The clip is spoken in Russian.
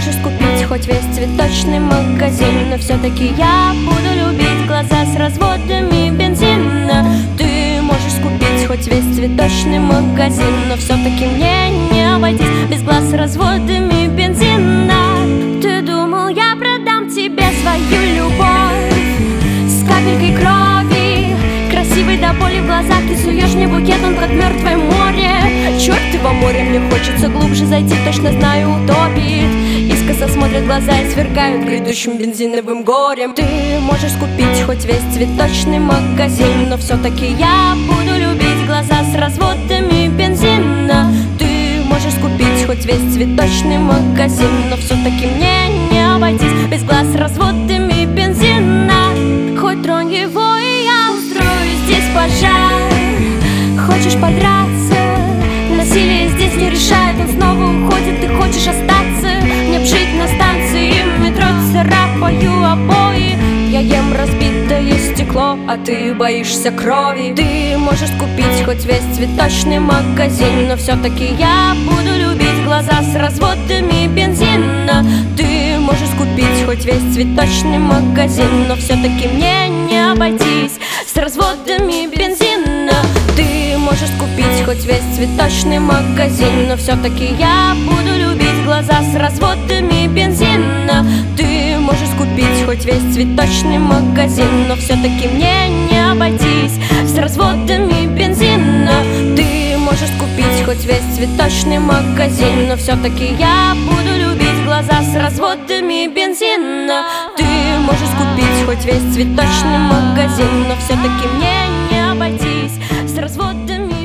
можешь купить хоть весь цветочный магазин, но все-таки я буду любить глаза с разводами бензина. Ты можешь купить хоть весь цветочный магазин, но все-таки мне не обойтись без глаз с разводами бензина. Ты думал, я продам тебе свою любовь с капелькой крови, красивый до боли в глазах. Ты суешь мне букет, он как мертвое море. Чертово море, мне хочется глубже зайти, точно знаю, утопит. Искоса смотрят глаза и сверкают грядущим бензиновым горем. Ты можешь купить хоть весь цветочный магазин, но все-таки я буду любить глаза с разводами бензина. Ты можешь купить хоть весь цветочный магазин, но все-таки мне не обойтись без глаз с разводами бензина. Хоть тронь его, и я устрою здесь пожар. Хочешь подраться? Насилие здесь не решает, он снова уходит. Ты хочешь остаться? Мне б жить на станции метро, царапаю обои. Я ем разбитое стекло, а ты боишься крови. Ты можешь купить хоть весь цветочный магазин, но все-таки я буду любить глаза с разводами бензина. Ты можешь купить хоть весь цветочный магазин, но все-таки мне не обойтись с разводами бензина. Ты можешь купить хоть весь цветочный магазин, но все-таки я буду любить глаза с разводами бензина. Ты можешь купить хоть весь цветочный магазин, но все-таки мне не обойтись с разводами бензина. Ты можешь купить хоть весь цветочный магазин, но все-таки я буду любить глаза с разводами бензина. Ты можешь купить хоть весь цветочный магазин, но все-таки мне не обойтись с разводами